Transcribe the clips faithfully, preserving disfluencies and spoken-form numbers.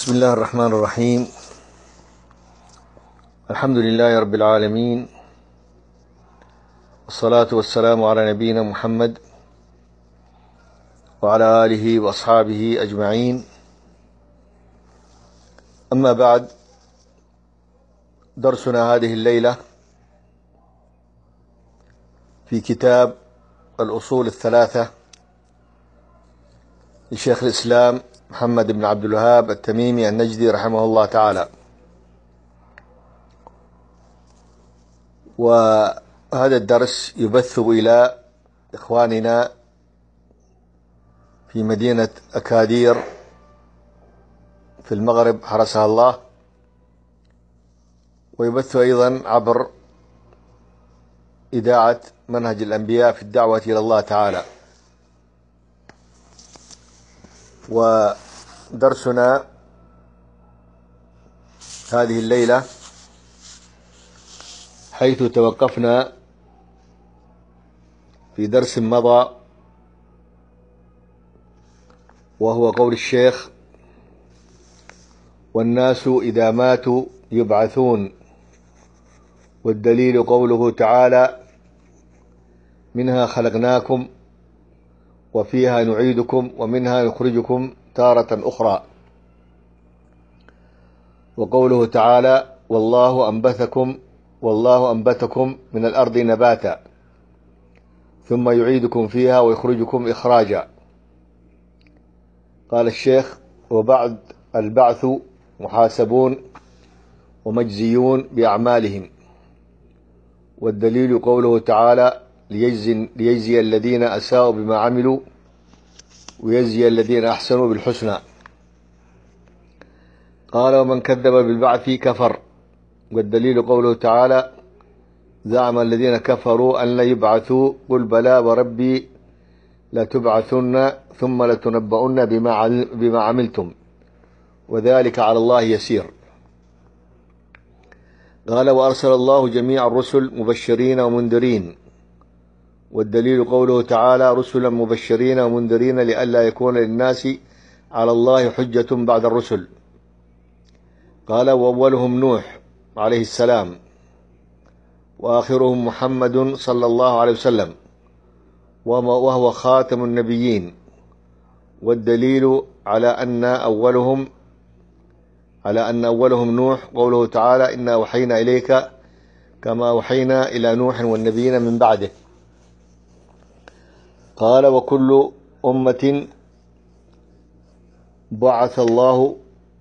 بسم الله الرحمن الرحيم. الحمد لله رب العالمين، والصلاة والسلام على نبينا محمد وعلى آله وأصحابه أجمعين. أما بعد، درسنا هذه الليلة في كتاب الأصول الثلاثة لشيخ الإسلام محمد بن عبد الوهاب التميمي النجدي رحمه الله تعالى. وهذا الدرس يبث إلى إخواننا في مدينة أكادير في المغرب حرسها الله، ويبث أيضا عبر إذاعة منهج الأنبياء في الدعوة إلى الله تعالى. ودرسنا هذه الليلة حيث توقفنا في درس مضى، وهو قول الشيخ: والناس إذا ماتوا يبعثون، والدليل قوله تعالى: منها خلقناكم وفيها نعيدكم ومنها نخرجكم تارة أخرى. وقوله تعالى: والله أنبتكم والله أنبتكم من الأرض نباتا ثم يعيدكم فيها ويخرجكم إخراجا. قال الشيخ: وبعد البعث محاسبون ومجزيون بأعمالهم، والدليل قوله تعالى: ليجزي, ليجزي الذين أساءوا بما عملوا ويجزي الذين أحسنوا بالحسنى. قال: ومن كذب بالبعث كفر، والدليل قوله تعالى: زعم الذين كفروا أن لا يبعثوا قل بلى وربي لتبعثن ثم لتنبؤن بما عملتم وذلك على الله يسير. قال: وأرسل الله جميع الرسل مبشرين ومنذرين، والدليل قوله تعالى: رسلا مبشرين ومنذرين لئلا يكون للناس على الله حجة بعد الرسل. قال: وأولهم نوح عليه السلام، وآخرهم محمد صلى الله عليه وسلم، وهو خاتم النبيين. والدليل على أن أولهم على أن أولهم نوح قوله تعالى: إنا أوحينا إليك كما أوحينا إلى نوح والنبيين من بعده. قال: وكل أمة بعث الله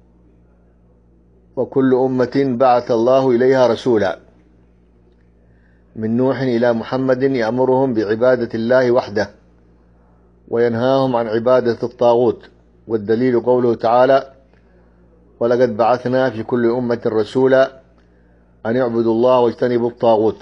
وكل أمة بعث الله إليها رسولا، من نوح إلى محمد، يأمرهم بعبادة الله وحده وينهاهم عن عبادة الطاغوت. والدليل قوله تعالى: ولقد بعثنا في كل أمة رسولا أن يعبدوا الله واجتنبوا الطاغوت.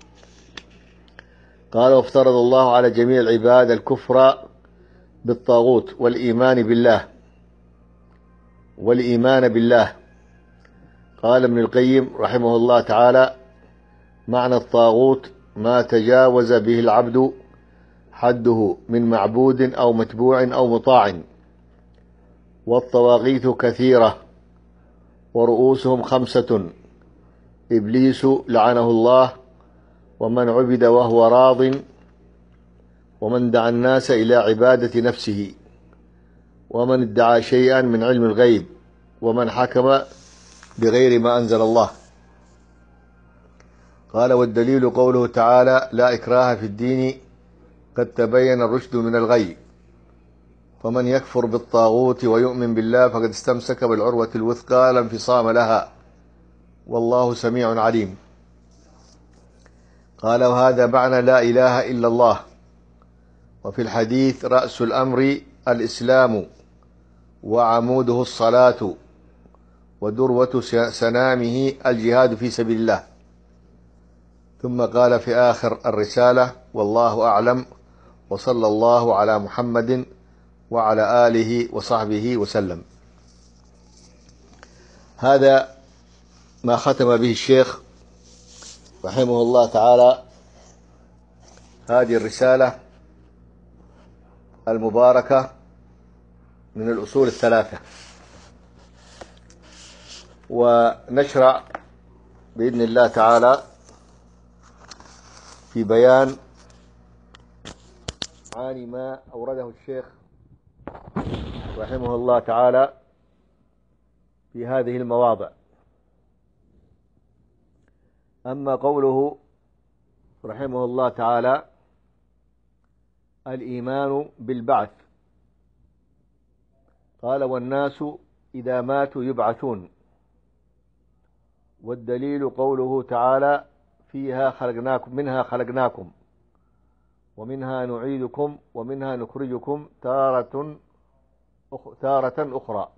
قال: وافترض الله على جميع العباد الكفر بالطاغوت والإيمان بالله والإيمان بالله. قال ابن القيم رحمه الله تعالى: معنى الطاغوت ما تجاوز به العبد حده من معبود أو متبوع أو مطاع. والطواغيت كثيرة ورؤوسهم خمسة: إبليس لعنه الله، ومن عبد وهو راض، ومن دعا الناس إلى عبادة نفسه، ومن ادعى شيئا من علم الغيب، ومن حكم بغير ما أنزل الله. قال: والدليل قوله تعالى: لا إكراه في الدين قد تبين الرشد من الغي، فمن يكفر بالطاغوت ويؤمن بالله فقد استمسك بالعروة الوثقى لا انفصام لها، والله سميع عليم. قال: وهذا معنى لا إله إلا الله. وفي الحديث: رأس الأمر الإسلام، وعموده الصلاة، وذروة سنامه الجهاد في سبيل الله. ثم قال في آخر الرسالة: والله أعلم، وصلى الله على محمد وعلى آله وصحبه وسلم. هذا ما ختم به الشيخ رحمه الله تعالى هذه الرسالة المباركة من الأصول الثلاثة. ونشرع بإذن الله تعالى في بيان معاني ما أورده الشيخ رحمه الله تعالى في هذه المواضع. أما قوله رحمه الله تعالى الإيمان بالبعث، قال والناس إذا ماتوا يبعثون، والدليل قوله تعالى فيها خلقناكم منها خلقناكم ومنها نعيدكم ومنها نخرجكم تارة تارة أخرى.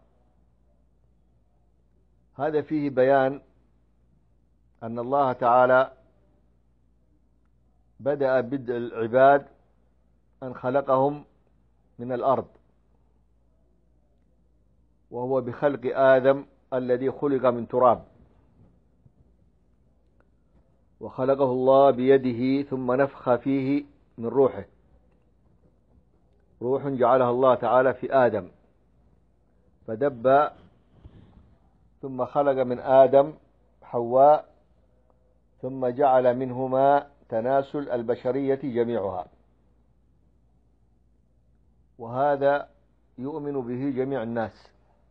هذا فيه بيان أن الله تعالى بدأ بدء العباد أن خلقهم من الأرض، وهو بخلق آدم الذي خلق من تراب، وخلقه الله بيده ثم نفخ فيه من روحه، روح جعلها الله تعالى في آدم فدب، ثم خلق من آدم حواء، ثم جعل منهما تناسل البشرية جميعها، وهذا يؤمن به جميع الناس.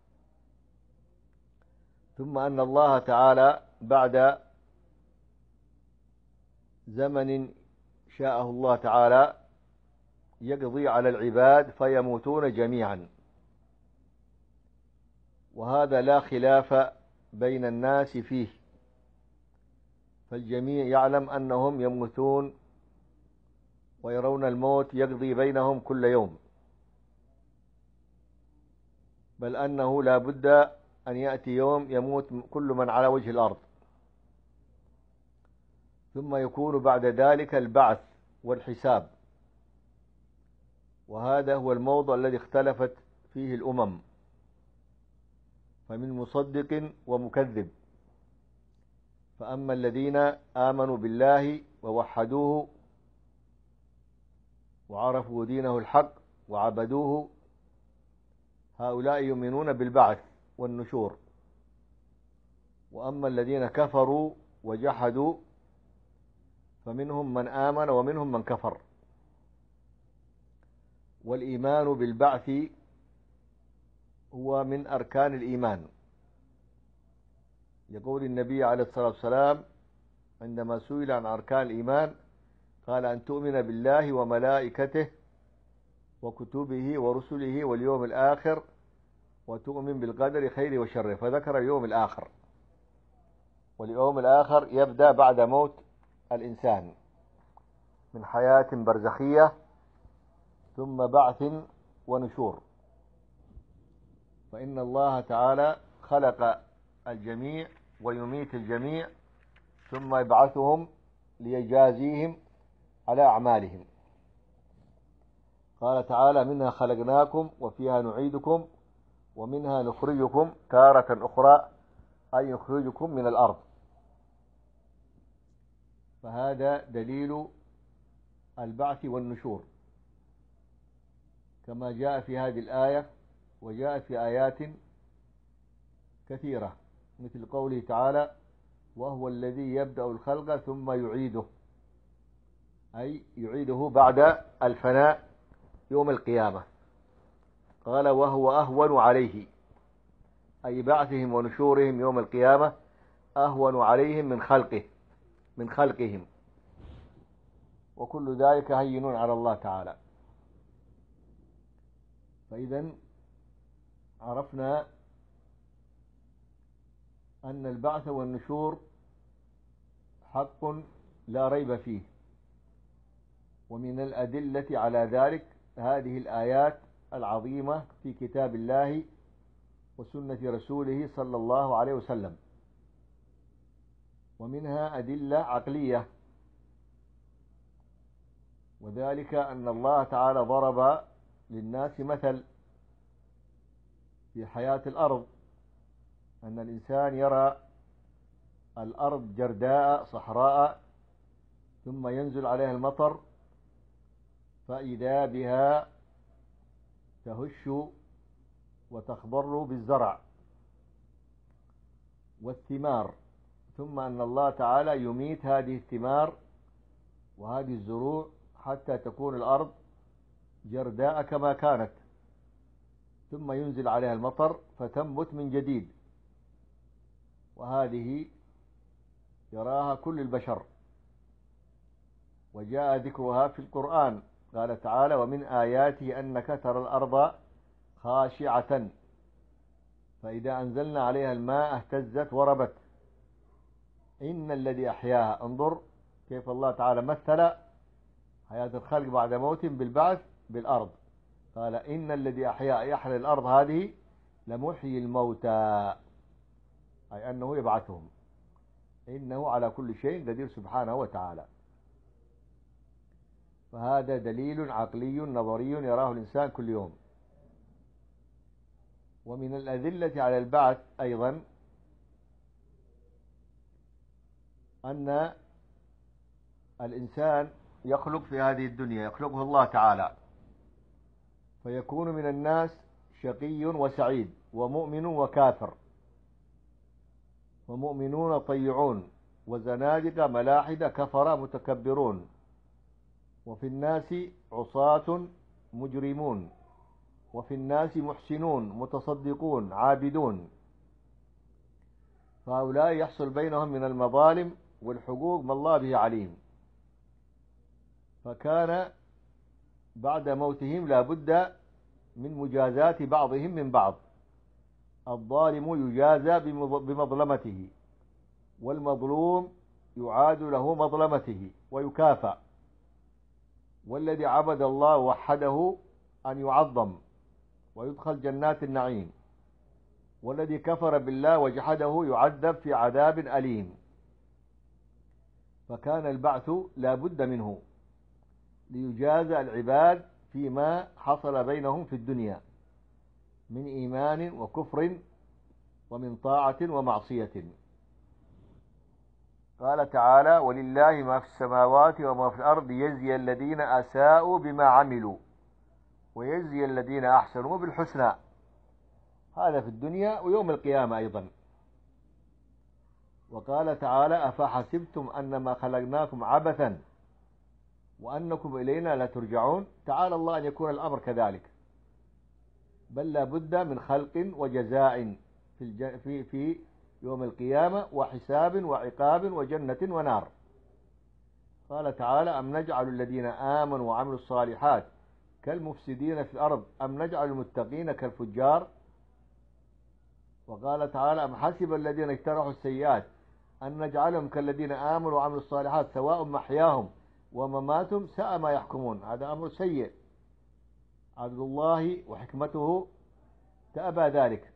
ثم أن الله تعالى بعد زمن شاءه الله تعالى يقضي على العباد فيموتون جميعا، وهذا لا خلاف بين الناس فيه، فالجميع يعلم أنهم يموتون ويرون الموت يقضي بينهم كل يوم، بل أنه لا بد أن يأتي يوم يموت كل من على وجه الأرض، ثم يكون بعد ذلك البعث والحساب، وهذا هو الموضع الذي اختلفت فيه الأمم، فمن مصدق ومكذب. فأما الذين آمنوا بالله ووحدوه وعرفوا دينه الحق وعبدوه، هؤلاء يؤمنون بالبعث والنشور. وأما الذين كفروا وجحدوا فمنهم من آمن ومنهم من كفر. والإيمان بالبعث هو من أركان الإيمان، يقول النبي عليه الصلاة والسلام عندما سئل عن أركان الإيمان قال أن تؤمن بالله وملائكته وكتبه ورسله واليوم الآخر وتؤمن بالقدر خيره وشره، فذكر اليوم الآخر، واليوم الآخر يبدأ بعد موت الإنسان من حياة برزخية ثم بعث ونشور. فإن الله تعالى خلق الجميع ويميت الجميع ثم يبعثهم ليجازيهم على أعمالهم. قال تعالى منها خلقناكم وفيها نعيدكم ومنها نخرجكم تارة أخرى، أي يخرجكم من الأرض. فهذا دليل البعث والنشور كما جاء في هذه الآية، وجاء في آيات كثيرة مثل قوله تعالى وهو الذي يبدأ الخلق ثم يعيده، أي يعيده بعد الفناء يوم القيامة. قال وهو أهون عليه، أي بعثهم ونشورهم يوم القيامة أهون عليهم من خلقه من خلقهم، وكل ذلك هين على الله تعالى. فإذا عرفنا أن البعث والنشور حق لا ريب فيه، ومن الأدلة على ذلك هذه الآيات العظيمة في كتاب الله وسنة رسوله صلى الله عليه وسلم. ومنها أدلة عقلية، وذلك أن الله تعالى ضرب للناس مثل في حياة الأرض، أن الإنسان يرى الأرض جرداء صحراء ثم ينزل عليها المطر فإذا بها تهش وتخضر بالزرع، والثمار، ثم أن الله تعالى يميت هذه الثمار وهذه الزروع حتى تكون الأرض جرداء كما كانت، ثم ينزل عليها المطر فتنبت من جديد، وهذه يراها كل البشر، وجاء ذكرها في القرآن. قال تعالى: ومن آياته أنك ترى الأرض خاشعة فإذا أنزلنا عليها الماء اهتزت وربت إن الذي أحياها. انظر كيف الله تعالى مثل حياة الخلق بعد موت بالبعث بالأرض. قال: إن الذي أحياها يحيي الأرض هذه لمحيي الموتى، أي أنه يبعثهم، إنه على كل شيء قدير سبحانه وتعالى. فهذا دليل عقلي نظري يراه الإنسان كل يوم. ومن الأدلة على البعث أيضا أن الإنسان يخلق في هذه الدنيا، يخلقه الله تعالى، فيكون من الناس شقي وسعيد، ومؤمن وكافر، ومؤمنون طيعون، وزنادقة ملاحدة كفر متكبرون، وفي الناس عصاة مجرمون، وفي الناس محسنون متصدقون عابدون. فهؤلاء يحصل بينهم من المظالم والحقوق ما الله به عليم. فكان بعد موتهم لا بد من مجازاة بعضهم من بعض. الظالم يجازى بمظلمته، والمظلوم يعاد له مظلمته ويكافأ، والذي عبد الله وحده أن يعظم ويدخل جنات النعيم، والذي كفر بالله وجحده يعذب في عذاب أليم. فكان البعث لا بد منه ليجازى العباد فيما حصل بينهم في الدنيا من إيمان وكفر ومن طاعة ومعصية. قال تعالى: ولله ما في السماوات وما في الأرض يجزي الذين أساءوا بما عملوا ويجزي الذين أحسنوا بالحسنى. هذا في الدنيا ويوم القيامة أيضا. وقال تعالى: أفحسبتم أنما خلقناكم عبثا وأنكم إلينا لا ترجعون. تعالى الله أن يكون الأمر كذلك، بل لا بد من خلق وجزاء في, الج... في... في يوم القيامة، وحساب وعقاب وجنة ونار. قال تعالى: أم نجعل الذين آمنوا وعملوا الصالحات كالمفسدين في الأرض أم نجعل المتقين كالفجار. وقال تعالى: أم حسب الذين اجترحوا السيئات أن نجعلهم كالذين آمنوا وعملوا الصالحات سواء محياهم ومماتهم ساء ما يحكمون. هذا أمر سيء، عدل الله وحكمته تأبى ذلك.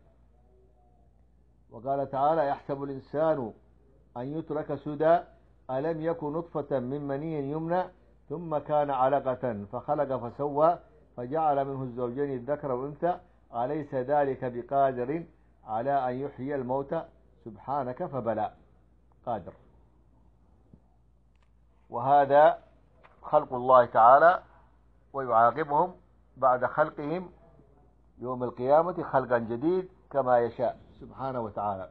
وقال تعالى: يحسب الإنسان أن يترك سدى ألم يكن نطفة من مني يمنى ثم كان علقة فخلق فسوى فجعل منه الزوجين الذكر والأنثى أليس ذلك بقادر على أن يحيي الموتى سبحانك فبلى قادر. وهذا خلق الله تعالى، ويعاقبهم بعد خلقهم يوم القيامة خلقا جديد كما يشاء سبحانه وتعالى.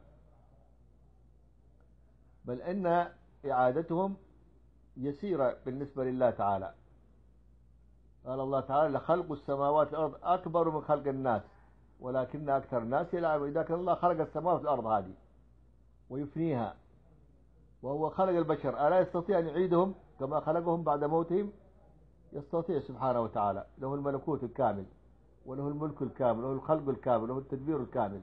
بل إن إعادتهم يسيرة بالنسبة لله تعالى. قال الله تعالى: لخلق السماوات والأرض أكبر من خلق الناس ولكن أكثر الناس يلعبون. إذا كان الله خلق السماوات والأرض هذه ويفنيها، وهو خلق البشر، ألا يستطيع أن يعيدهم كما خلقهم بعد موتهم؟ يستطيع سبحانه وتعالى. له الملكوت الكامل، وله الملك الكامل، وله الخلق الكامل، وله التدبير الكامل.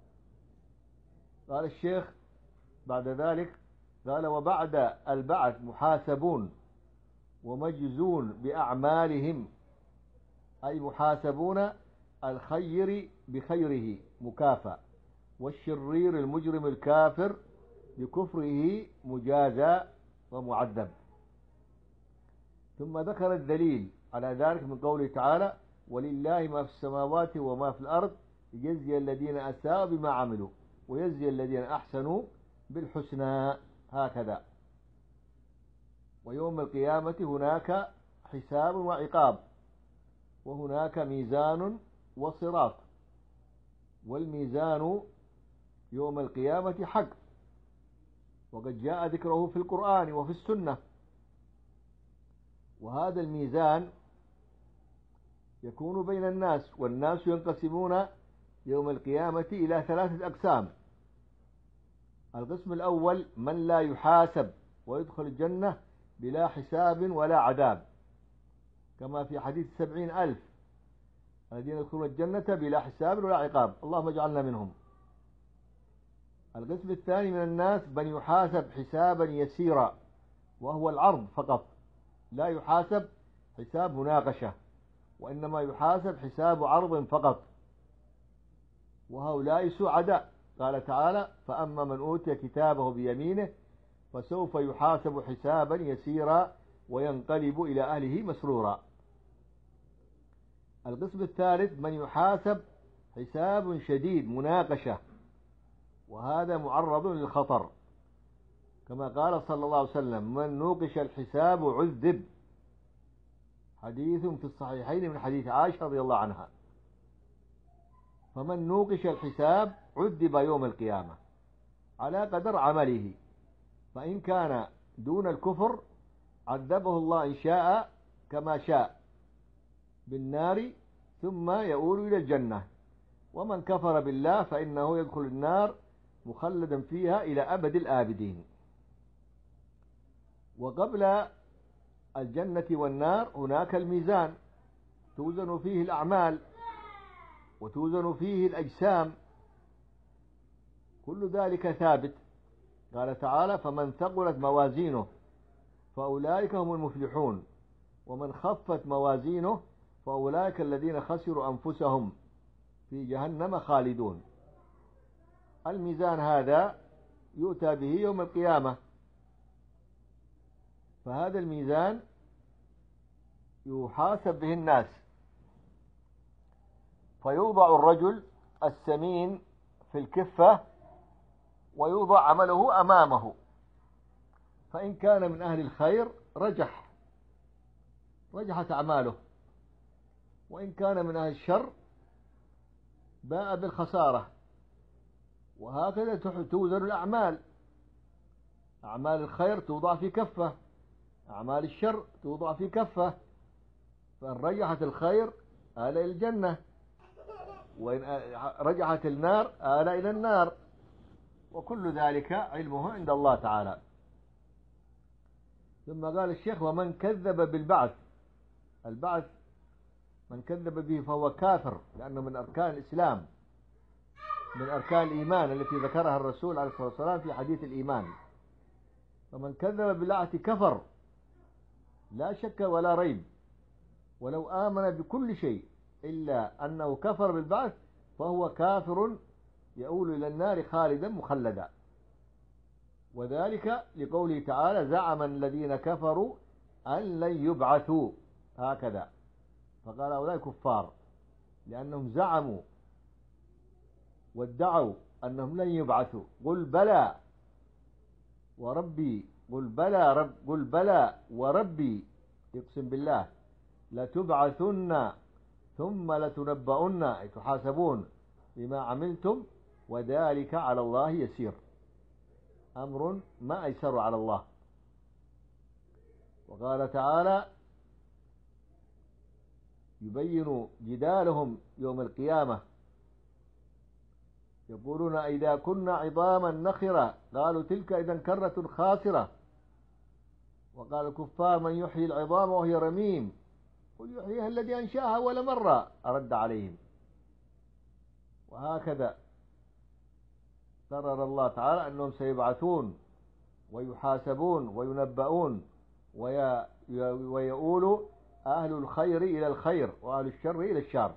قال الشيخ بعد ذلك، قال: وبعد البعث محاسبون ومجزون بأعمالهم، أي محاسبون الخير بخيره مكافأ، والشرير المجرم الكافر بكفره مجازى ومعذب. ثم ذكر الدليل على ذلك من قوله تعالى: ولله ما في السماوات وما في الأرض يجزي الذين أساءوا بما عملوا ويجزي الذين أحسنوا بالحسنى. هكذا. ويوم القيامة هناك حساب وعقاب، وهناك ميزان وصراط. والميزان يوم القيامة حق، وقد جاء ذكره في القرآن وفي السنة. وهذا الميزان يكون بين الناس، والناس ينقسمون يوم القيامة إلى ثلاثة أقسام. القسم الأول من لا يحاسب ويدخل الجنة بلا حساب ولا عذاب، كما في حديث سبعين ألف الذين يدخلون الجنة بلا حساب ولا عقاب، اللهم اجعلنا منهم. القسم الثاني من الناس من يحاسب حسابا يسيرا، وهو العرض فقط، لا يحاسب حساب مناقشة، وإنما يحاسب حساب عرض فقط، وهؤلاء سعداء. قال تعالى: فأما من أوتي كتابه بيمينه فسوف يحاسب حسابا يسيرا وينقلب إلى أهله مسرورا. القسم الثالث من يحاسب حساب شديد مناقشة، وهذا معرض للخطر، كما قال صلى الله عليه وسلم: من نوقش الحساب عذب، حديث في الصحيحين من حديث عائشة رضي الله عنها. فمن نوقش الحساب عذب يوم القيامة على قدر عمله، فإن كان دون الكفر عذبه الله إن شاء كما شاء بالنار ثم يؤول إلى الجنة، ومن كفر بالله فإنه يدخل النار مخلدا فيها إلى أبد الآبدين. وقبل الجنة والنار هناك الميزان توزن فيه الأعمال وتوزن فيه الأجسام، كل ذلك ثابت. قال تعالى: فمن ثقلت موازينه فأولئك هم المفلحون، ومن خفت موازينه فأولئك الذين خسروا أنفسهم في جهنم خالدون. الميزان هذا يؤتى به يوم القيامة، فهذا الميزان يحاسب به الناس، فيوضع الرجل السمين في الكفة ويوضع عمله أمامه، فإن كان من أهل الخير رجح رجحت أعماله، وإن كان من أهل الشر باء بالخسارة. وهكذا توزن الأعمال، أعمال الخير توضع في كفة، أعمال الشر توضع في كفة، فإن رجحت الخير آل إلى الجنة، وإن رجحت النار آل إلى النار، وكل ذلك علمه عند الله تعالى. ثم قال الشيخ: ومن كذب بالبعث، البعث من كذب به فهو كافر، لأنه من أركان الإسلام، من أركان الإيمان التي ذكرها الرسول عليه الصلاة والسلام في حديث الإيمان. فمن كذب بالبعث كفر لا شك ولا ريب، ولو آمن بكل شيء إلا أنه كفر بالبعث فهو كافر يؤول إلى النار خالدا مخلدا. وذلك لقوله تعالى: زعم الذين كفروا أن لن يبعثوا، هكذا فقال هؤلاء كفار لأنهم زعموا وادعوا أنهم لن يبعثوا. قل بلى وربي، قل بلى رب قل بلى وربي، يقسم بالله، لتبعثن ثم لتنبؤن، أي تحاسبون بما عملتم، وذلك على الله يسير، أمر ما أيسر على الله. وقال تعالى يبين جدالهم يوم القيامة، يقولون: إذا كنا عظاما نخرة قالوا تلك إذا كرة خاسرة. وقال الكفار: من يحيي العظام وهي رميم قل يحييها الذي أنشأها أول مرة، أرد عليهم. وهكذا قرر الله تعالى أنهم سيبعثون ويحاسبون وينبؤون، ويؤول أهل الخير إلى الخير وأهل الشر إلى الشر.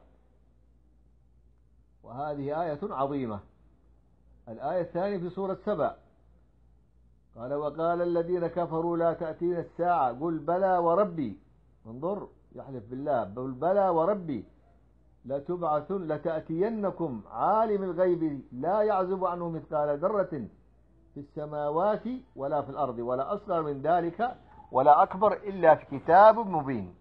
وهذه آية عظيمة. الآية الثانية في سورة سبأ قال: وقال الذين كفروا لا تأتينا الساعة قل بلى وربي، انظر يحلف بالله، قل بلى وربي لتبعثن لتأتينكم عالم الغيب لا يعزب عنه مثقال ذرة في السماوات ولا في الأرض ولا أصغر من ذلك ولا أكبر إلا في كتاب مبين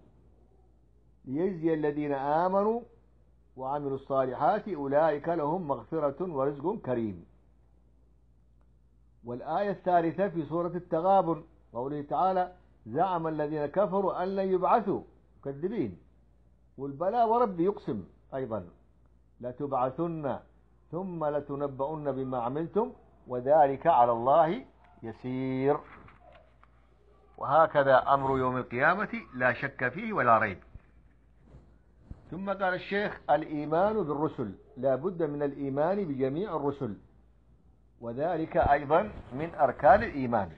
ليجزي الذين آمنوا وعملوا الصالحات أولئك لهم مغفرة ورزق كريم. والآية الثالثة في سورة التغابن قوله تعالى زعم الذين كفروا أن لن يبعثوا مكذبين، والبلاء وربي يقسم أيضا لتبعثن ثم لتنبؤن بما عملتم وذلك على الله يسير. وهكذا أمر يوم القيامة لا شك فيه ولا ريب. ثم قال الشيخ الإيمان بالرسل، لا بد من الإيمان بجميع الرسل، وذلك أيضا من أركان الإيمان.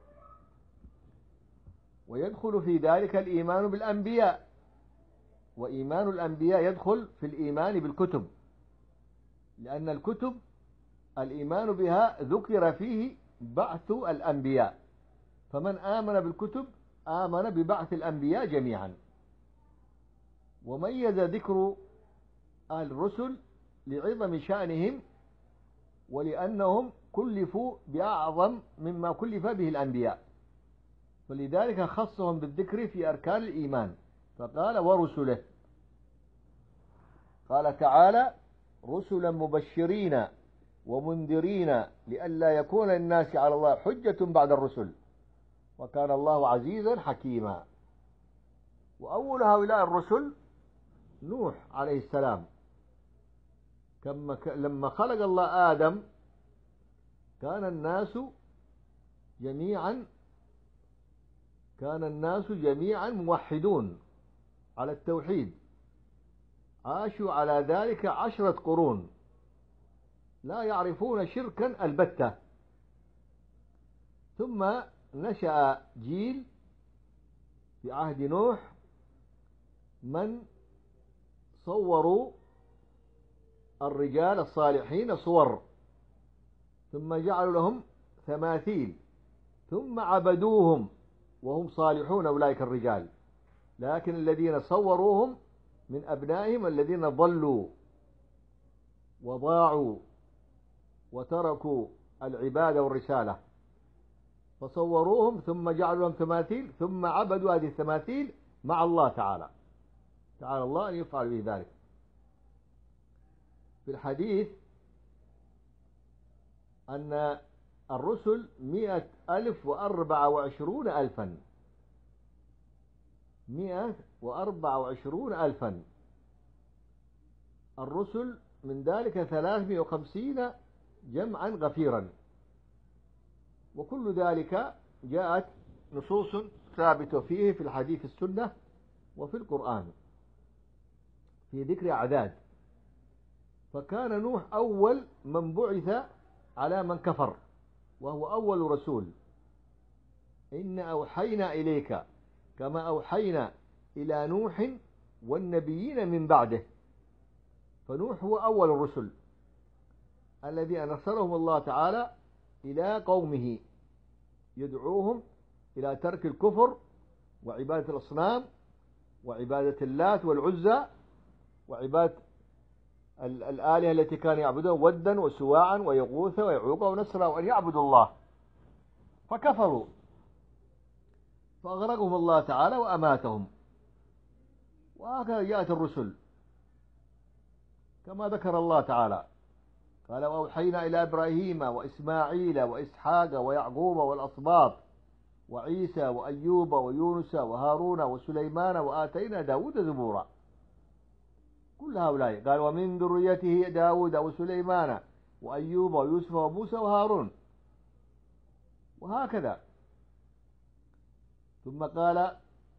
ويدخل في ذلك الإيمان بالأنبياء، وإيمان الأنبياء يدخل في الإيمان بالكتب، لأن الكتب الإيمان بها ذكر فيه بعث الأنبياء، فمن آمن بالكتب آمن ببعث الأنبياء جميعا. وميز ذكر الرسل لعظم شأنهم ولأنهم كلفوا بأعظم مما كلف به الأنبياء، فلذلك خصهم بالذكر في أركان الإيمان فقال ورسله. قال تعالى رسلا مبشرين ومنذرين لئلا يكون للناس على الله حجة بعد الرسل وكان الله عزيزا حكيما. وأول هؤلاء الرسل نوح عليه السلام، كما لما خلق الله آدم كان الناس جميعا كان الناس جميعا موحدون على التوحيد، عاشوا على ذلك عشرة قرون لا يعرفون شركا البتة. ثم نشأ جيل في عهد نوح من صوروا الرجال الصالحين صور، ثم جعلوا لهم تماثيل، ثم عبدوهم وهم صالحون أولئك الرجال، لكن الذين صوروهم من أبنائهم الذين ضلوا وضاعوا وتركوا العبادة والرسالة، فصوروهم ثم جعلوا لهم تماثيل ثم عبدوا هذه التماثيل مع الله تعالى، تعالى الله أن يفعل به ذلك. في الحديث أن الرسل مئة ألف وأربعة وعشرون ألفا مئة وأربعة وعشرون ألفا الرسل، من ذلك ثلاثمائة وخمسين جمعا غفيرا، وكل ذلك جاءت نصوص ثابتة فيه في الحديث السنة وفي القرآن في ذكر أعداد. فكان نوح أول من بعث على من كفر وهو أول رسول، إن أوحينا إليك كما أوحينا إلى نوح والنبيين من بعده. فنوح هو أول الرسل الذي أرسلهم الله تعالى إلى قومه يدعوهم إلى ترك الكفر وعبادة الأصنام وعبادة اللات والعزى وعبادة الآلهة التي كانوا يعبدون ودا وسواعا ويغوث ويعوق ونسرا، وأن يعبدوا الله فكفروا فأغرقهم الله تعالى وأماتهم. وهكذا جاءت الرسل كما ذكر الله تعالى قال وأوحينا إلى إبراهيم وإسماعيل وإسحاق ويعقوب والأسباط وعيسى وأيوب ويونس وهارون وسليمان وآتينا داود زبورا. كل هؤلاء قال ومن ذريته داود وسليمان وأيوب ويوسف وموسى وهارون، وهكذا. ثم قال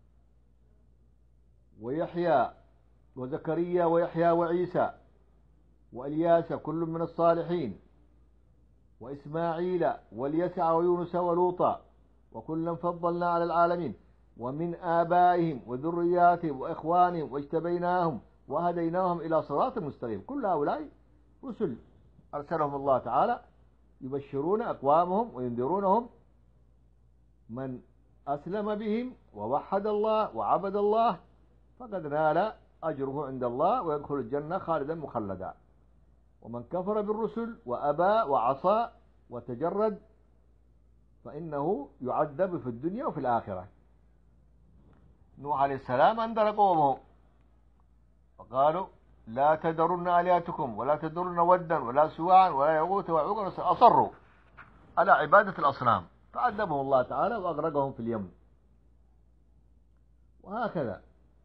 ويحيى وزكريا ويحيى وعيسى وإلياس كل من الصالحين وإسماعيل واليسع ويونس ولوطا وكلا فضلنا على العالمين ومن آبائهم وذرياتهم وإخوانهم واجتبيناهم وهديناهم إلى صراط مستقيم. كل هؤلاء رسل أرسلهم الله تعالى يبشرون أقوامهم وينذرونهم من أسلم بهم ووحد الله وعبد الله فقد نال أجره عند الله ويدخل الجنة خالدا مخلدا، ومن كفر بالرسل وأبى وعصى وتجرد فإنه يعذب في الدنيا وفي الآخرة. نوح عليه السلام أنذر قومه فقالوا لا تذرن آلهتكم ولا تذرن ودا ولا سواعا ولا يغوث ويعوق، أصروا على عبادة الأصنام، فعذبهم الله تعالى وأغرقهم في اليم. وهكذا.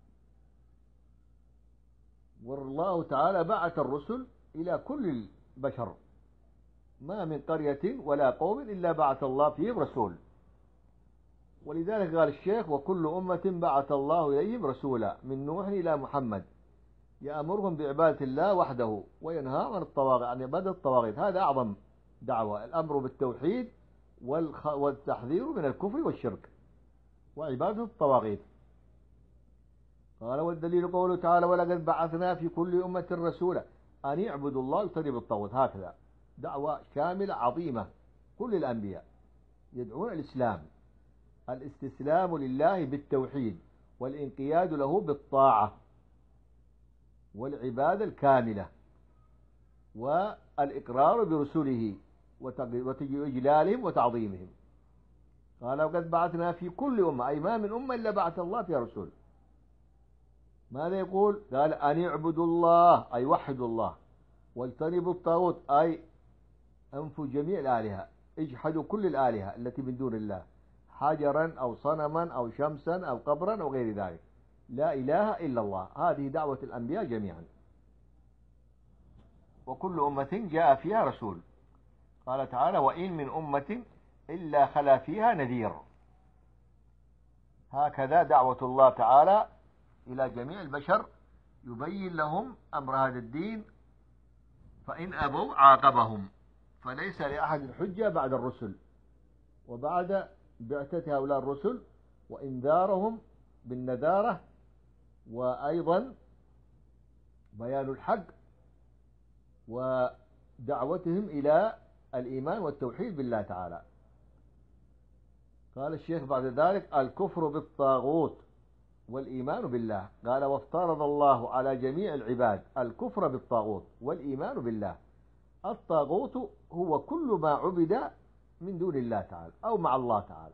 والله تعالى بعث الرسل إلى كل البشر، ما من قرية ولا قوم إلا بعث الله فيهم رسول. ولذلك قال الشيخ: وكل أمة بعث الله إليهم رسولا من نوح إلى محمد يأمرهم بعبادة الله وحده وينهاهم عن الطواغيت، عن عبادة الطواغيت. هذا أعظم دعوة، الأمر بالتوحيد والتحذير من الكفر والشرك وعبادة الطواغيت. قال: والدليل قوله تعالى: ولقد بعثنا في كل أمة رسولا أن يعبدوا الله واجتنبوا الطاغوت. هكذا دعوة شاملة عظيمة، كل الأنبياء يدعون الإسلام، الاستسلام لله بالتوحيد والانقياد له بالطاعة والعبادة الكاملة والإقرار برسله وإجلالهم وتعظيمهم. قال: وقد بعثنا في كل أمة، أي ما من أمة إلا بعث الله فيها رسول. ماذا يقول؟ قال: أن يعبدوا الله، أي وحدوا الله، واجتنبوا الطاغوت، أي أنفوا جميع الآلهة، اجحدوا كل الآلهة التي من دون الله، حجرا أو صنما أو شمسا أو قبرا أو غير ذلك، لا إله إلا الله. هذه دعوة الأنبياء جميعا، وكل أمة جاء فيها رسول. قال تعالى: وإن من أمة إلا خلا فيها نذير. هكذا دعوة الله تعالى إلى جميع البشر، يبين لهم أمر هذا الدين، فإن أبوا عاقبهم، فليس لأحد حجة بعد الرسل وبعد بعثة هؤلاء الرسل وإنذارهم بالنذارة، وأيضا بيان الحق ودعوتهم إلى الإيمان والتوحيد بالله تعالى. قال الشيخ بعد ذلك: الكفر بالطاغوت والإيمان بالله. قال: وافترض الله على جميع العباد الكفر بالطاغوت والإيمان بالله. الطاغوت هو كل ما عبد من دون الله تعالى أو مع الله تعالى.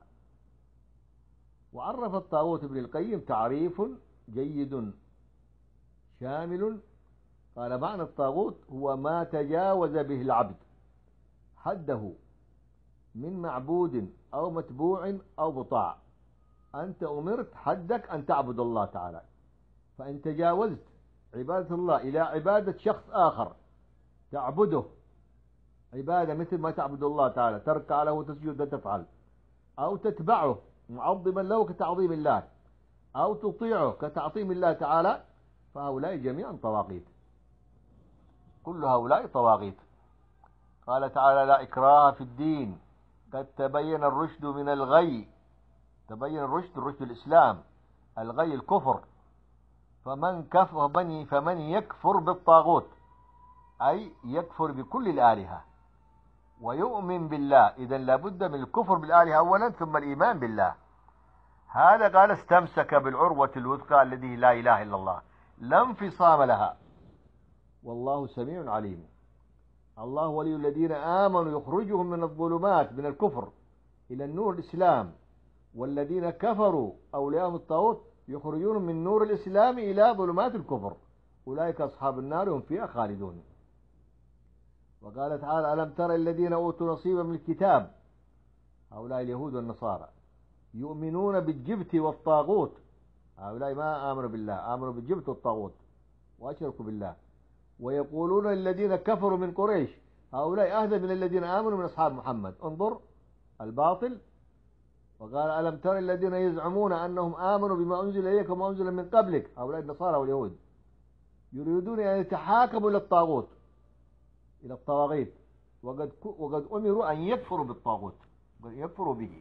وعرف الطاغوت ابن القيم تعريف جيد شامل. قال: معنى الطاغوت هو ما تجاوز به العبد حده من معبود أو متبوع أو مطاع. أنت أمرت حدك أن تعبد الله تعالى، فإن تجاوزت عبادة الله إلى عبادة شخص آخر تعبده عبادة مثل ما تعبد الله تعالى، تركع له وتسجد وتفعل، أو تتبعه معظما له كتعظيم الله، أو تطيعه كتعظيم الله تعالى، فهؤلاء جميعا طواغيت، كل هؤلاء طواغيت. قال تعالى: لا إكراه في الدين قد تبين الرشد من الغي. تبين الرشد، الرشد الإسلام، الغي الكفر. فمن كفر فمن, فمن يكفر بالطاغوت، أي يكفر بكل الآلهة ويؤمن بالله. إذن لابد من الكفر بالآلهة أولا ثم الإيمان بالله. هذا قال: استمسك بالعروة الوثقى الذي لا إله إلا الله لا انفصام لها، والله سميع عليم. الله ولي الذين آمنوا يخرجهم من الظلمات من الكفر إلى النور الإسلام، والذين كفروا أولياءهم الطاغوت يخرجون من نور الإسلام إلى ظلمات الكفر، أولئك أصحاب النار هم فيها خالدون. وقال تعالى: ألم تر الذين أوتوا نصيبا من الكتاب، هؤلاء اليهود والنصارى، يؤمنون بالجبت والطاغوت. هؤلاء ما آمنوا بالله، آمنوا بالجبت والطاغوت وأشركوا بالله. ويقولون الذين كفروا من قريش، هؤلاء أهدى من الذين آمنوا من أصحاب محمد. انظر الباطل. وقال: ألم تر الذين يزعمون أنهم آمنوا بما أنزل إليك وما أنزل من قبلك، هؤلاء النصارى واليهود، يريدون أن يتحاكموا إلى الطاغوت، إلى الطواغيت، وقد وقد أمروا أن يكفروا بالطاغوت، قد يكفروا به.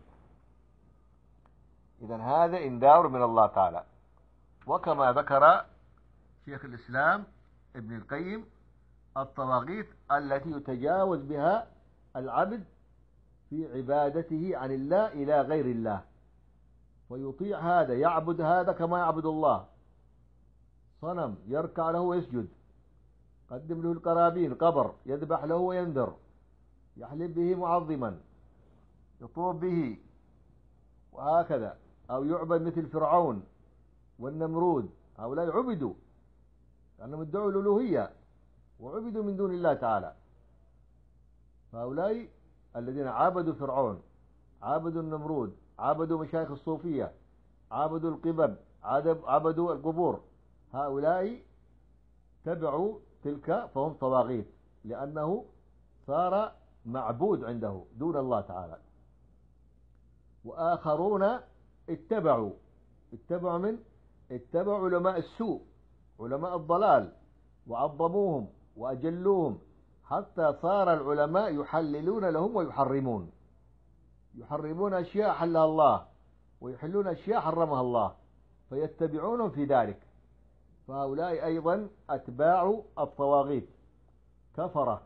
إذن هذا إنذار من الله تعالى. وكما ذكر شيخ الإسلام ابن القيم: الطواغيت التي يتجاوز بها العبد في عبادته عن الله إلى غير الله، ويطيع هذا، يعبد هذا كما يعبد الله، صنم يركع له ويسجد، قدم له القرابين، قبر يذبح له وينذر، يحلب به معظما، يطوف به، وهكذا. أو يعبد مثل فرعون والنمرود، هؤلاء عبدوا لأنهم ادعوا الألوهية وعبدوا من دون الله تعالى، فهؤلاء الذين عابدوا فرعون، عابدوا النمرود، عابدوا مشايخ الصوفية، عابدوا القبب، عبدوا القبور، هؤلاء تبعوا تلك فهم طواغيت، لأنه صار معبود عنده دون الله تعالى. وآخرون اتبعوا اتبعوا من اتبعوا علماء السوء، علماء الضلال، وعظموهم وأجلوهم، حتى صار العلماء يحللون لهم ويحرمون، يحرمون أشياء حلها الله ويحلون أشياء حرمها الله، فيتبعونهم في ذلك. فهؤلاء أيضا أتباع الطواغيت كفرة.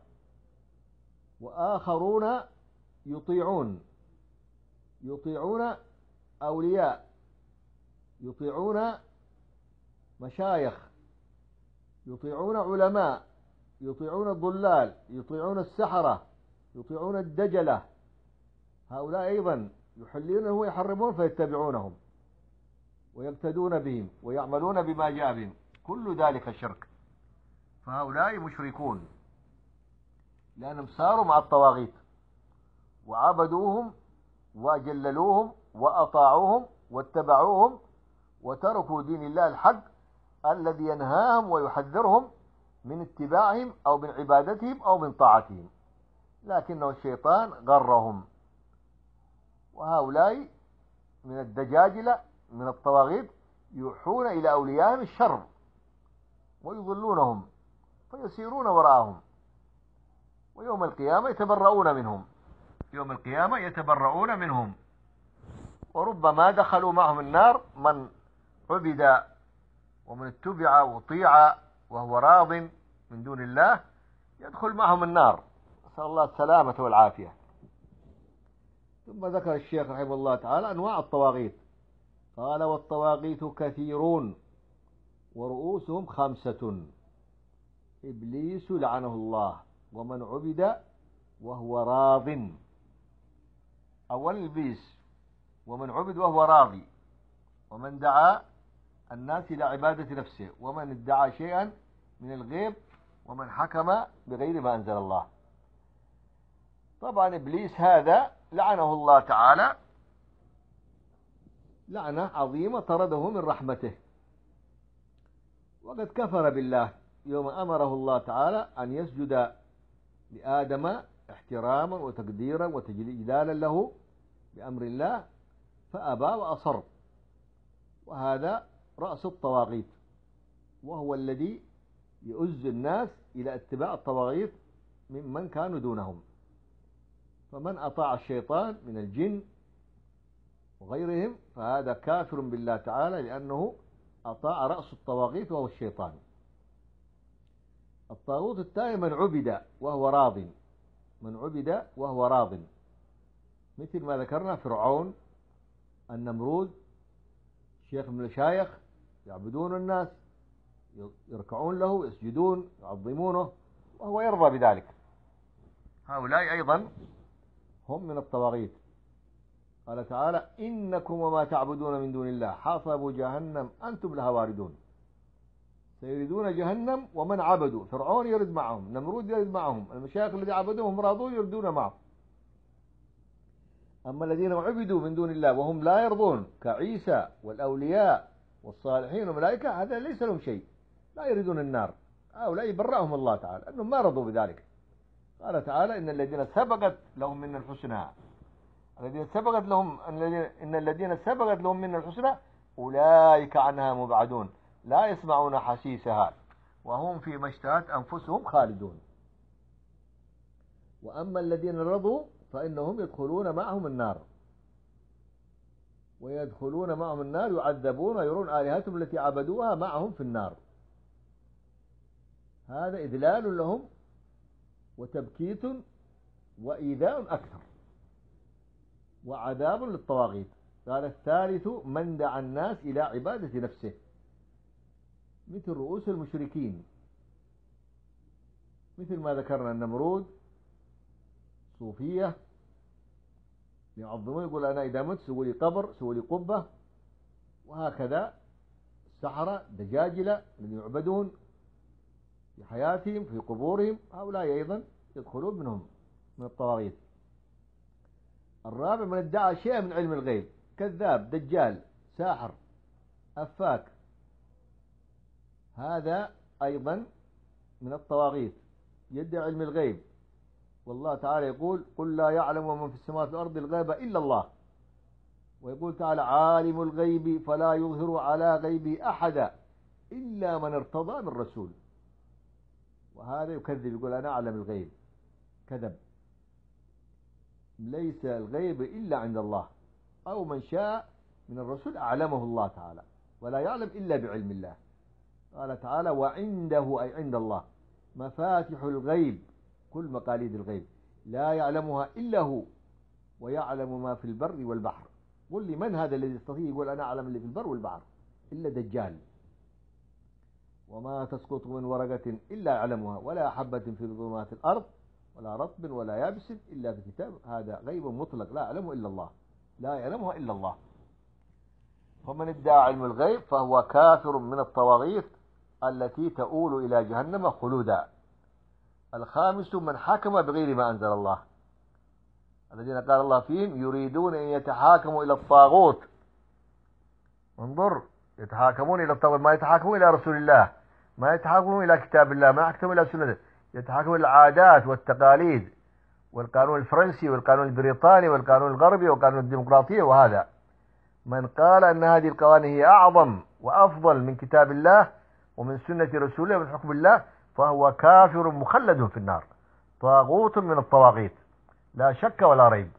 وآخرون يطيعون يطيعون أولياء، يطيعون مشايخ، يطيعون علماء، يطيعون الضلال، يطيعون السحرة، يطيعون الدجلة، هؤلاء أيضا يحلون ويحرمون فيتبعونهم ويقتدون بهم ويعملون بما جاء بهم، كل ذلك شرك. فهؤلاء مشركون لأنهم ساروا مع الطواغيت وعبدوهم وجللوهم وأطاعوهم واتبعوهم، وتركوا دين الله الحق الذي ينهاهم ويحذرهم من اتباعهم أو من عبادتهم أو من طاعتهم، لكنه الشيطان غرهم. وهؤلاء من الدجاجلة من الطواغيت يوحون إلى أوليائهم الشر ويضلونهم فيسيرون وراءهم، ويوم القيامة يتبرؤون منهم، يوم القيامة يتبرؤون منهم. وربما دخلوا معهم النار من عبد ومن اتبع وطيع وهو راض من دون الله يدخل معهم النار، نسأل الله السلامة والعافية. ثم ذكر الشيخ رحمه الله تعالى أنواع الطواغيت، قال: والطواغيت كثيرون ورؤوسهم خمسة: إبليس لعنه الله ومن عبد وهو راض. أول إبليس ومن عبد وهو راضي، ومن دعا الناس إلى عبادة نفسه، ومن ادعى شيئا من الغيب، ومن حكم بغير ما أنزل الله. طبعا إبليس هذا لعنه الله تعالى لعنة عظيمة، طرده من رحمته، وقد كفر بالله يوم أمره الله تعالى أن يسجد لآدم احتراما وتقديرا وتجلالا له بأمر الله، فأبى وأصر. وهذا رأس الطواغيت، وهو الذي يؤز الناس إلى اتباع الطواغيت ممن كانوا دونهم. فمن أطاع الشيطان من الجن وغيرهم فهذا كافر بالله تعالى، لأنه أطاع رأس الطواغيت وهو الشيطان. الطاغوت الثاني من عبد وهو راض، من عبد وهو راض، مثل ما ذكرنا فرعون، النمرود، شيخ من المشايخ يعبدون الناس، يركعون له، يسجدون، يعظمونه، وهو يرضى بذلك. هؤلاء أيضا هم من الطواغيت. قال تعالى: إنكم وما تعبدون من دون الله حصب جهنم أنتم لها واردون. سيريدون جهنم، ومن عبدوا فرعون يرد معهم، نمرود يرد معهم، المشايخ الذي عبدوهم راضون يردون معهم. أما الذين عبدوا من دون الله وهم لا يرضون كعيسى والأولياء والصالحين والملائكة، هذا ليس لهم شيء، لا يريدون النار، هؤلاء يبرأهم الله تعالى أنهم ما رضوا بذلك. قال تعالى: إن الذين سبقت لهم من الحسنى الذين سبقت لهم إن الذين سبقت لهم من الحسنى أولئك عنها مبعدون لا يسمعون حسيسها وهم فيما اشتهت أنفسهم خالدون. وأما الذين رضوا فإنهم يدخلون معهم النار، ويدخلون معهم النار يعذبون ويرون آلهتهم التي عبدوها معهم في النار. هذا إذلال لهم وتبكيت وإيذاء أكثر وعذاب للطواغيت. قال: الثالث من دعا الناس إلى عبادة نفسه، مثل رؤوس المشركين، مثل ما ذكرنا النمرود، صوفية يعظمون، يقول أنا إذا مت سووا لي قبر، سووا لي قبة، وهكذا السحرة دجاجلة من يعبدون في حياتهم في قبورهم، هؤلاء أيضا يدخلون منهم من الطواغيت. الرابع من ادعى شيئا من علم الغيب، كذاب، دجال، ساحر، أفاك، هذا أيضا من الطواغيت، يدعي علم الغيب. والله تعالى يقول قل لا يعلم من في السماوات والأرض الغيب إلا الله. ويقول تعالى عالم الغيب فلا يظهر على غيبه أحدا إلا من ارتضى من رسول. وهذا يكذب، يقول أنا أعلم الغيب، كذب. ليس الغيب إلا عند الله، أو من شاء من الرسول أعلمه الله تعالى، ولا يعلم إلا بعلم الله. قال تعالى وعنده أي عند الله مفاتح الغيب، كل مقاليد الغيب لا يعلمها إلا هو، ويعلم ما في البر والبحر. قل لي من هذا الذي يستطيع يقول أنا أعلم اللي في البر والبحر؟ إلا دجال. وما تسقط من ورقة إلا يعلمها، ولا حبة في ظلمات الأرض ولا رطب ولا يابس إلا في كتاب. هذا غيب مطلق لا يعلمه إلا الله، لا يعلمها إلا الله. فمن ادعى علم الغيب فهو كافر من الطواغيت التي تؤول إلى جهنم خلودا. الخامس من حكم بغير ما أنزل الله، الذين قال الله فيهم يريدون أن يتحاكموا إلى الطاغوت. انظر، يتحاكمون إلى الطاغوت، ما يتحاكمون إلى رسول الله، ما يتحاكمون إلى كتاب الله، ما يحكمون إلى سنته، يتحاكمون إلى العادات والتقاليد والقانون الفرنسي والقانون البريطاني والقانون الغربي والقانون الديمقراطية. وهذا من قال أن هذه القوانين هي أعظم وأفضل من كتاب الله ومن سنة رسوله ومن حكم الله فهو كافر مخلد في النار، طاغوت من الطواغيت لا شك ولا ريب.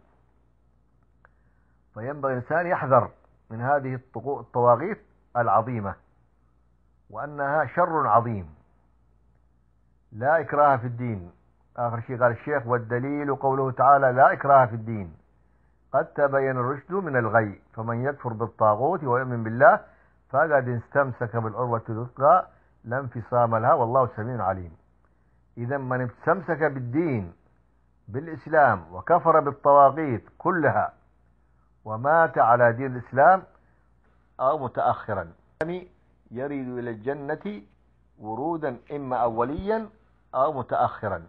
فينبغي الإنسان يحذر من هذه الطواغيت العظيمة، وأنها شر عظيم. لا إكراه في الدين. آخر شيء قال الشيخ والدليل قوله تعالى لا إكراه في الدين قد تبين الرشد من الغي، فمن يكفر بالطاغوت ويؤمن بالله فقد استمسك بالعروة الوثقى لا انفصام لها والله سميع عليم. إذا من استمسك بالدين بالإسلام وكفر بالطواغيت كلها ومات على دين الإسلام أو متأخرا يريد إلى الجنة ورودا إما أوليا أو متأخرا.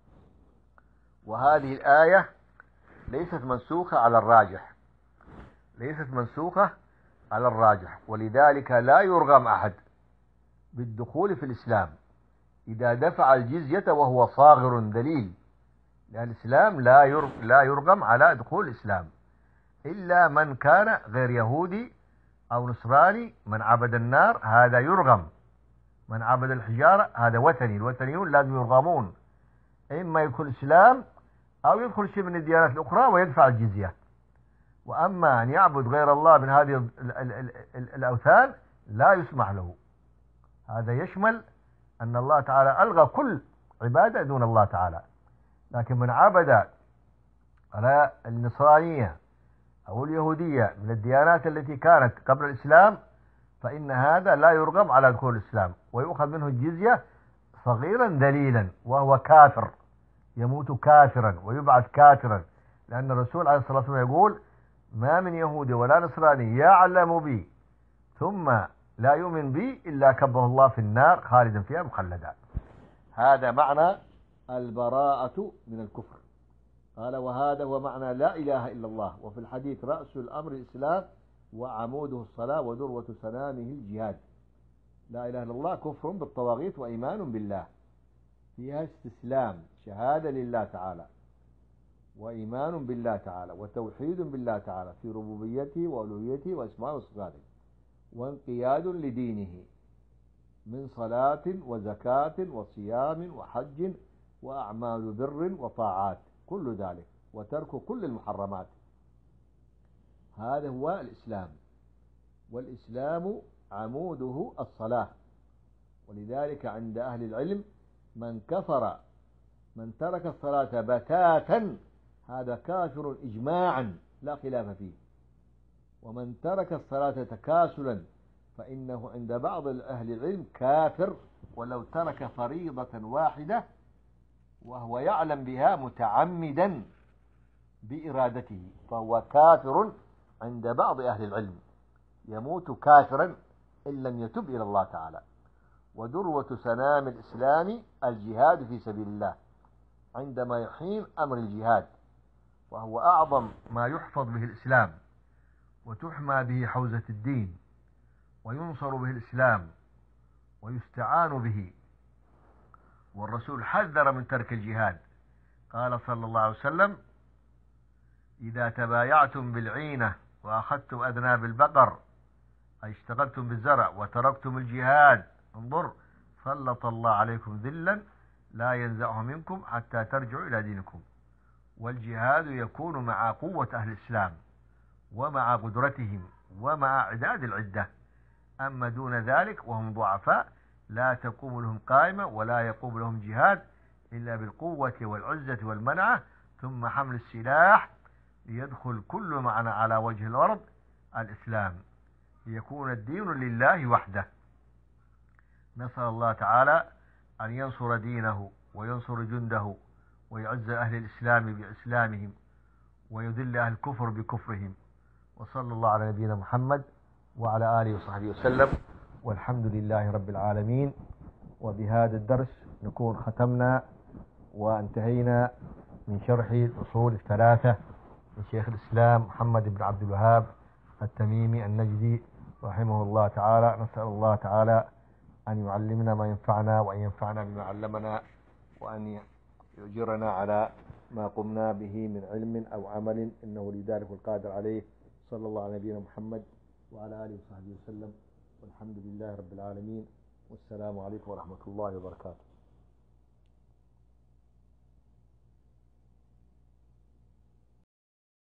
وهذه الآية ليست منسوخة على الراجح، ليست منسوخة على الراجح، ولذلك لا يرغم أحد بالدخول في الإسلام إذا دفع الجزية وهو صاغر دليل، لأن الإسلام لا لا يرغم على دخول الإسلام إلا من كان غير يهودي أو نصراني. من عبد النار هذا يرغم، من عبد الحجارة هذا وثني، الوثنيون لازم يرغمون، إما يدخل الإسلام أو يدخل شيء من الديانات الأخرى ويدفع الجزية. وأما أن يعبد غير الله من هذه الأوثان لا يسمح له. هذا يشمل أن الله تعالى ألغى كل عبادة دون الله تعالى. لكن من عبد على النصرانية أو اليهودية من الديانات التي كانت قبل الإسلام فإن هذا لا يرغم على دخول الإسلام، ويؤخذ منه الجزية صغيرا دليلا، وهو كافر يموت كافرا ويبعث كافرا، لأن الرسول عليه الصلاة والسلام يقول ما من يهودي ولا نصراني يعلم بي ثم لا يؤمن بي إلا كبه الله في النار خالدا فيها مخلدا. هذا معنى البراءة من الكفر. قال وهذا هو معنى لا إله إلا الله. وفي الحديث رأس الأمر الإسلام وعموده الصلاة وذروة سنامه الجهاد. لا إله إلا الله كفر بالطواغيت وإيمان بالله، فيها استسلام شهادة لله تعالى وإيمان بالله تعالى وتوحيد بالله تعالى في ربوبيته وألوهيته وأسماء وصفاته، وانقياد لدينه من صلاة وزكاة وصيام وحج وأعمال بر وطاعات كل ذلك، وترك كل المحرمات. هذا هو الإسلام. والإسلام عموده الصلاة. ولذلك عند أهل العلم من كفر من ترك الصلاة بتاتا هذا كافر إجماعا لا خلاف فيه، ومن ترك الصلاة تكاسلا فإنه عند بعض أهل العلم كافر ولو ترك فريضة واحدة وهو يعلم بها متعمدا بإرادته، فهو كافر عند بعض أهل العلم، يموت كافرا إن لم يتب إلى الله تعالى. وذروة سنام الإسلام الجهاد في سبيل الله عندما يحين أمر الجهاد، وهو أعظم ما يحفظ به الإسلام وتحمى به حوزة الدين وينصر به الإسلام ويستعان به. والرسول حذر من ترك الجهاد، قال صلى الله عليه وسلم: إذا تبايعتم بالعينة وأخذتم أذناب البقر، أي اشتغلتم بالزرع وتركتم الجهاد، انظر، سلط الله عليكم ذلا لا ينزعه منكم حتى ترجعوا إلى دينكم. والجهاد يكون مع قوة أهل الإسلام ومع قدرتهم ومع إعداد العدة. أما دون ذلك وهم ضعفاء لا تقوم لهم قائمة ولا يقوم لهم جهاد إلا بالقوة والعزة والمنعة، ثم حمل السلاح ليدخل كل معنى على وجه الأرض الإسلام، ليكون الدين لله وحده. نسأل الله تعالى أن ينصر دينه وينصر جنده ويعز أهل الإسلام بإسلامهم ويذل أهل الكفر بكفرهم. وصلى الله على نبينا محمد وعلى آله وصحبه وسلم، والحمد لله رب العالمين. وبهذا الدرس نكون ختمنا وانتهينا من شرح الأصول الثلاثة من شيخ الإسلام محمد بن عبد الوهاب التميمي النجدي رحمه الله تعالى. نسأل الله تعالى أن يعلمنا ما ينفعنا وأن ينفعنا بما علمنا وأن يؤجرنا على ما قمنا به من علم أو عمل، إنه لذلك القادر عليه. صلى الله على نبينا محمد وعلى آله وصحبه وسلم، والحمد لله رب العالمين، والسلام عليكم ورحمة الله وبركاته.